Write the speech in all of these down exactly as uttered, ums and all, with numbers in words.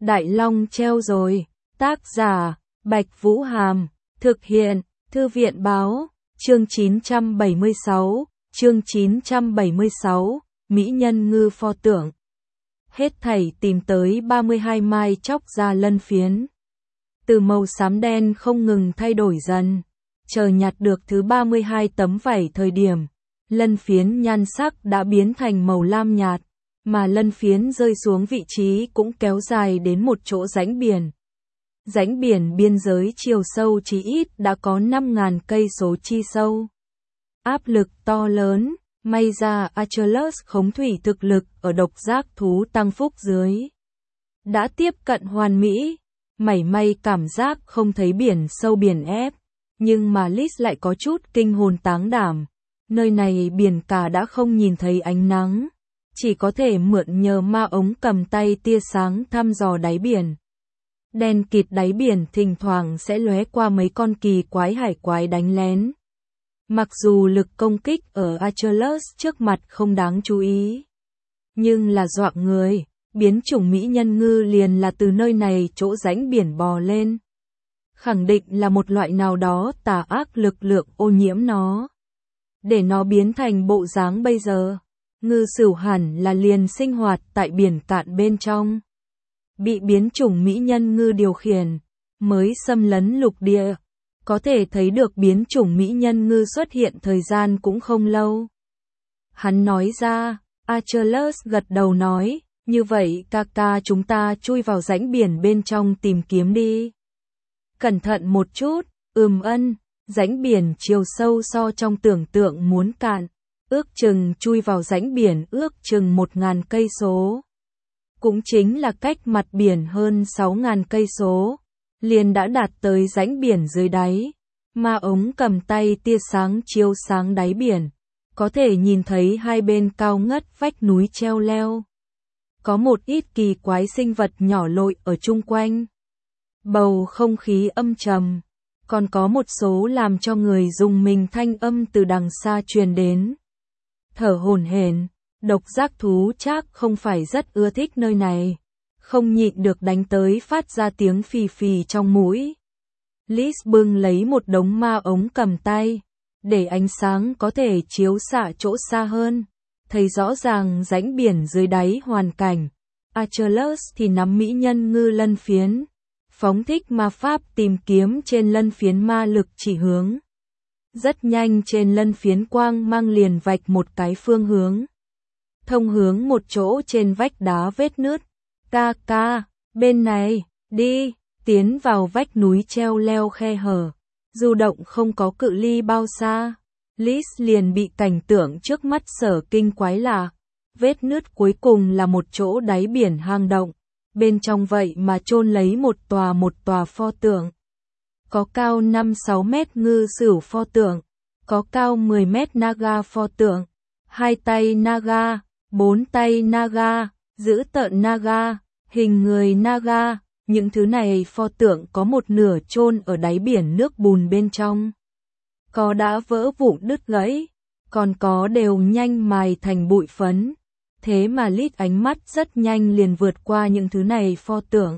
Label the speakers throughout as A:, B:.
A: Đại Long treo rồi. Tác giả, Bạch Vũ Hàm. Thực hiện, Thư viện Báo. Chương chín trăm bảy mươi sáu. Chương chín trăm bảy mươi sáu. Mỹ nhân ngư pho tượng. Hết thảy tìm tới ba mươi hai mai chóc ra lân phiến. Từ màu xám đen không ngừng thay đổi dần. Chờ nhặt được thứ ba mươi hai tấm vảy thời điểm, lân phiến nhan sắc đã biến thành màu lam nhạt, mà lân phiến rơi xuống vị trí cũng kéo dài đến một chỗ rãnh biển. Rãnh biển biên giới chiều sâu chí ít đã có năm nghìn cây số chi sâu. Áp lực to lớn, may ra Achilles khống thủy thực lực ở độc giác thú tăng phúc dưới đã tiếp cận hoàn mỹ, mảy may cảm giác không thấy biển sâu biển ép, nhưng mà Liz lại có chút kinh hồn táng đảm. Nơi này biển cả đã không nhìn thấy ánh nắng, chỉ có thể mượn nhờ ma ống cầm tay tia sáng thăm dò đáy biển. Đen kịt đáy biển thỉnh thoảng sẽ lóe qua mấy con kỳ quái hải quái đánh lén. Mặc dù lực công kích ở Achilles trước mặt không đáng chú ý, nhưng là dọa người, biến chủng mỹ nhân ngư liền là từ nơi này chỗ rãnh biển bò lên. Khẳng định là một loại nào đó tà ác lực lượng ô nhiễm nó, để nó biến thành bộ dáng bây giờ. Ngư sửu hẳn là liền sinh hoạt tại biển cạn bên trong, bị biến chủng mỹ nhân ngư điều khiển, mới xâm lấn lục địa. Có thể thấy được biến chủng mỹ nhân ngư xuất hiện thời gian cũng không lâu. Hắn nói ra, Achilles gật đầu nói, như vậy ca ca chúng ta chui vào rãnh biển bên trong tìm kiếm đi. Cẩn thận một chút, ừm ân, rãnh biển chiều sâu so trong tưởng tượng muốn cạn, ước chừng chui vào rãnh biển ước chừng một nghìn cây số. Cũng chính là cách mặt biển hơn sáu nghìn cây số. Liền đã đạt tới rãnh biển dưới đáy, ma ống cầm tay tia sáng chiếu sáng đáy biển, có thể nhìn thấy hai bên cao ngất vách núi treo leo. Có một ít kỳ quái sinh vật nhỏ lội ở chung quanh. Bầu không khí âm trầm, còn có một số làm cho người rùng mình thanh âm từ đằng xa truyền đến. Thở hổn hển, độc giác thú chắc không phải rất ưa thích nơi này. Không nhịn được đánh tới phát ra tiếng phì phì trong mũi. Liz bưng lấy một đống ma ống cầm tay, để ánh sáng có thể chiếu xạ chỗ xa hơn, thấy rõ ràng rãnh biển dưới đáy hoàn cảnh. Achilles thì nắm mỹ nhân ngư lân phiến, phóng thích ma pháp tìm kiếm trên lân phiến ma lực chỉ hướng. Rất nhanh trên lân phiến quang mang liền vạch một cái phương hướng, thông hướng một chỗ trên vách đá vết nứt. Ca ca, bên này, đi, tiến vào vách núi treo leo khe hở. Du động không có cự ly bao xa, Liz liền bị cảnh tượng trước mắt sở kinh quái lạ. Vết nứt cuối cùng là một chỗ đáy biển hang động, bên trong vậy mà chôn lấy một tòa một tòa pho tượng. Có cao năm sáu mét ngư sửu pho tượng, có cao mười mét naga pho tượng, hai tay naga, bốn tay naga, giữ tợn naga, hình người naga, những thứ này pho tượng có một nửa chôn ở đáy biển nước bùn bên trong. Có đã vỡ vụn đứt gãy, còn có đều nhanh mài thành bụi phấn. Thế mà Lít ánh mắt rất nhanh liền vượt qua những thứ này pho tượng,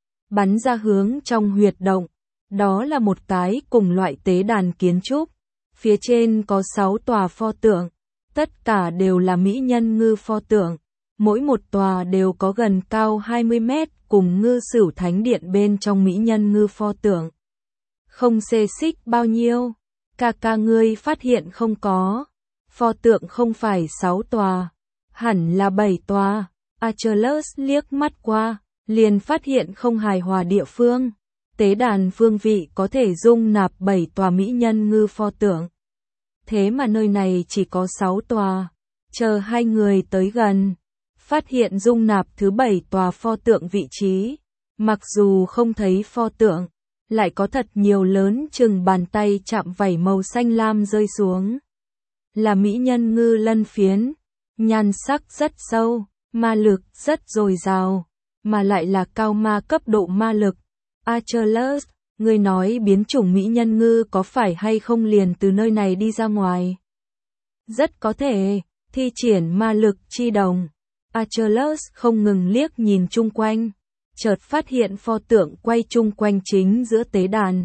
A: bắn ra hướng trong huyệt động. Đó là một cái cùng loại tế đàn kiến trúc, phía trên có sáu tòa pho tượng, tất cả đều là mỹ nhân ngư pho tượng. Mỗi một tòa đều có gần cao hai mươi mét, cùng ngư sửu thánh điện bên trong mỹ nhân ngư pho tượng. Không xê xích bao nhiêu, ca ca ngươi phát hiện không có. Pho tượng không phải sáu tòa, hẳn là bảy tòa. Achilles liếc mắt qua, liền phát hiện không hài hòa địa phương. Tế đàn phương vị có thể dung nạp bảy tòa mỹ nhân ngư pho tượng. Thế mà nơi này chỉ có sáu tòa. Chờ hai người tới gần, phát hiện dung nạp thứ bảy tòa pho tượng vị trí. Mặc dù không thấy pho tượng, lại có thật nhiều lớn chừng bàn tay chạm vảy màu xanh lam rơi xuống. Là mỹ nhân ngư lân phiến, nhan sắc rất sâu, ma lực rất dồi dào, mà lại là cao ma cấp độ ma lực. Achilles, ngươi nói biến chủng mỹ nhân ngư có phải hay không liền từ nơi này đi ra ngoài? Rất có thể, thi triển ma lực chi đồng. Achilles không ngừng liếc nhìn chung quanh, chợt phát hiện pho tượng quay chung quanh chính giữa tế đàn.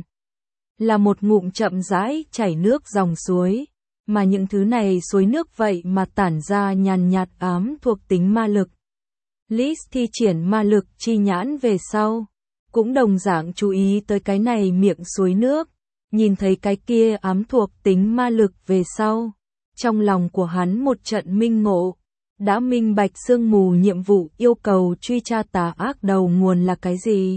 A: Là một ngụm chậm rãi chảy nước dòng suối, mà những thứ này suối nước vậy mà tản ra nhàn nhạt ám thuộc tính ma lực. Lis thi triển ma lực chi nhãn về sau, cũng đồng dạng chú ý tới cái này miệng suối nước, nhìn thấy cái kia ám thuộc tính ma lực về sau. Trong lòng của hắn một trận minh ngộ, đã minh bạch sương mù nhiệm vụ yêu cầu truy tra tà ác đầu nguồn là cái gì.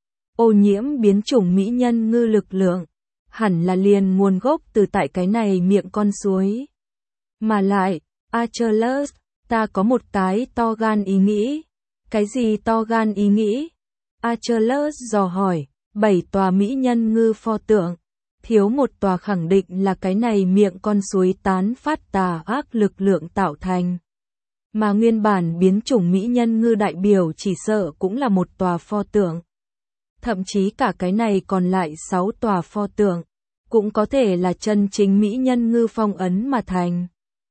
A: Ô nhiễm biến chủng mỹ nhân ngư lực lượng, hẳn là liền nguồn gốc từ tại cái này miệng con suối. Mà lại, Achilles, ta có một cái to gan ý nghĩ. Cái gì to gan ý nghĩ? Achilles dò hỏi, bảy tòa mỹ nhân ngư pho tượng, thiếu một tòa khẳng định là cái này miệng con suối tán phát tà ác lực lượng tạo thành. Mà nguyên bản biến chủng mỹ nhân ngư đại biểu chỉ sợ cũng là một tòa pho tượng. Thậm chí cả cái này còn lại sáu tòa pho tượng, cũng có thể là chân chính mỹ nhân ngư phong ấn mà thành.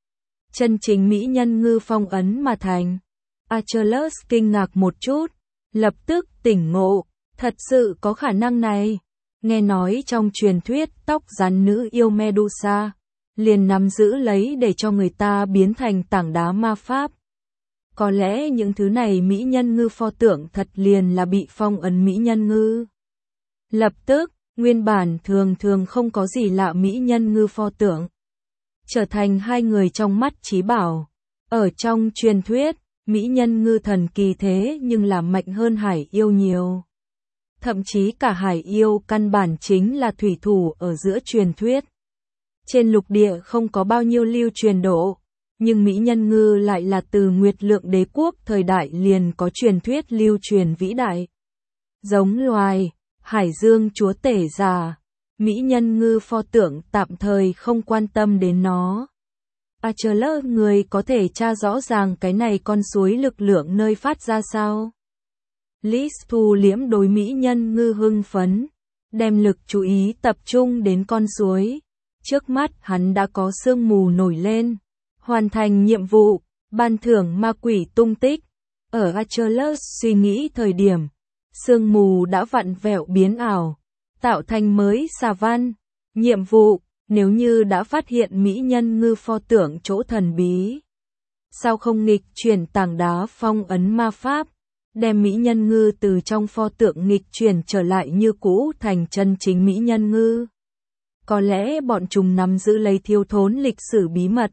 A: Chân chính mỹ nhân ngư phong ấn mà thành. Achilles kinh ngạc một chút, lập tức tỉnh ngộ, thật sự có khả năng này. Nghe nói trong truyền thuyết tóc rắn nữ yêu Medusa, liền nắm giữ lấy để cho người ta biến thành tảng đá ma pháp. Có lẽ những thứ này mỹ nhân ngư pho tượng thật liền là bị phong ấn mỹ nhân ngư. Lập tức, nguyên bản thường thường không có gì lạ mỹ nhân ngư pho tượng, trở thành hai người trong mắt trí bảo. Ở trong truyền thuyết, mỹ nhân ngư thần kỳ thế nhưng là mạnh hơn hải yêu nhiều. Thậm chí cả hải yêu căn bản chính là thủy thủ ở giữa truyền thuyết. Trên lục địa không có bao nhiêu lưu truyền độ, nhưng mỹ nhân ngư lại là từ Nguyệt Lượng đế quốc thời đại liền có truyền thuyết lưu truyền vĩ đại. Giống loài, hải dương chúa tể già, mỹ nhân ngư pho tượng tạm thời không quan tâm đến nó. Achilles, người có thể tra rõ ràng cái này con suối lực lượng nơi phát ra sao? Lis thu liễm đối mỹ nhân ngư hưng phấn, đem lực chú ý tập trung đến con suối. Trước mắt hắn đã có sương mù nổi lên, hoàn thành nhiệm vụ, ban thưởng ma quỷ tung tích. Ở Achilles suy nghĩ thời điểm, sương mù đã vặn vẹo biến ảo, tạo thành mới xà văn. Nhiệm vụ, nếu như đã phát hiện mỹ nhân ngư pho tượng chỗ thần bí, sao không nghịch chuyển tảng đá phong ấn ma pháp, đem mỹ nhân ngư từ trong pho tượng nghịch chuyển trở lại như cũ thành chân chính mỹ nhân ngư. Có lẽ bọn chúng nắm giữ lấy thiếu thốn lịch sử bí mật.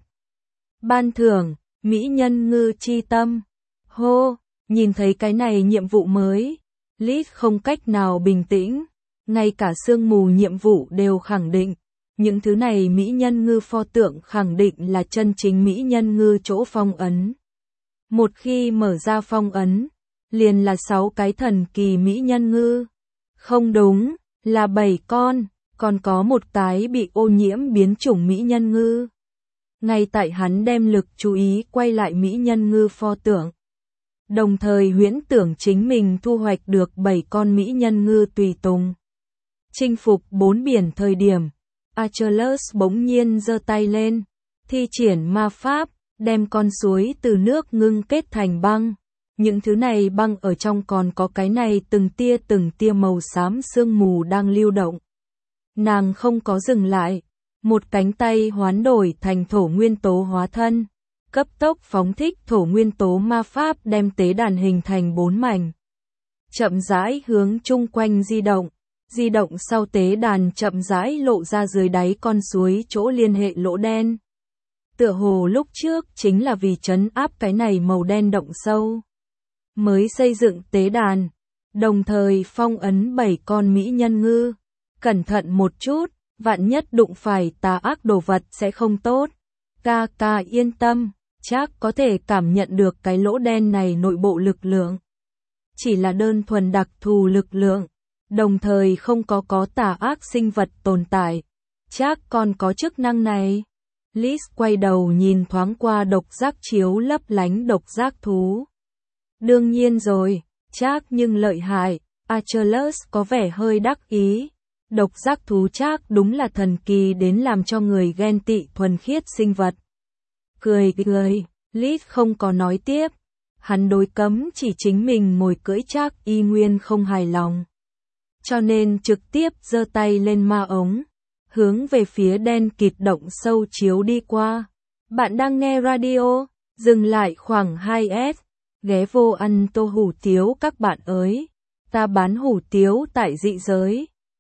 A: Ban thưởng, mỹ nhân ngư chi tâm. Hô, nhìn thấy cái này nhiệm vụ mới, Lis không cách nào bình tĩnh, ngay cả sương mù nhiệm vụ đều khẳng định. Những thứ này mỹ nhân ngư pho tượng khẳng định là chân chính mỹ nhân ngư chỗ phong ấn. Một khi mở ra phong ấn, liền là sáu cái thần kỳ mỹ nhân ngư. Không đúng, là bảy con, còn có một cái bị ô nhiễm biến chủng mỹ nhân ngư. Ngay tại hắn đem lực chú ý quay lại mỹ nhân ngư pho tượng, đồng thời huyễn tưởng chính mình thu hoạch được bảy con mỹ nhân ngư tùy tùng. Chinh phục bốn biển thời điểm, Achilles bỗng nhiên giơ tay lên, thi triển ma pháp, đem con suối từ nước ngưng kết thành băng. Những thứ này băng ở trong còn có cái này từng tia từng tia màu xám sương mù đang lưu động. Nàng không có dừng lại, một cánh tay hoán đổi thành thổ nguyên tố hóa thân, cấp tốc phóng thích thổ nguyên tố ma pháp đem tế đàn hình thành bốn mảnh. Chậm rãi hướng chung quanh di động, di động sau tế đàn chậm rãi lộ ra dưới đáy con suối chỗ liên hệ lỗ đen. Tựa hồ lúc trước chính là vì trấn áp cái này màu đen động sâu, mới xây dựng tế đàn, đồng thời phong ấn bảy con mỹ nhân ngư. Cẩn thận một chút, vạn nhất đụng phải tà ác đồ vật sẽ không tốt. Ca ca yên tâm, chắc có thể cảm nhận được cái lỗ đen này nội bộ lực lượng. Chỉ là đơn thuần đặc thù lực lượng, đồng thời không có có tà ác sinh vật tồn tại. Chắc còn có chức năng này. Lis quay đầu nhìn thoáng qua độc giác chiếu lấp lánh độc giác thú. Đương nhiên rồi, chắc nhưng lợi hại. Achilles có vẻ hơi đắc ý. Độc giác thú chắc đúng là thần kỳ đến làm cho người ghen tị thuần khiết sinh vật. Cười cười, Lis không có nói tiếp. hắn đối cấm chỉ chính mình ngồi cưỡi Trác Y Nguyên không hài lòng. Cho nên trực tiếp giơ tay lên ma ống, hướng về phía đen kịt động sâu chiếu đi qua. Bạn đang nghe radio, dừng lại khoảng hai s, ghé vô ăn tô hủ tiếu các bạn ơi. Ta bán hủ tiếu tại dị giới.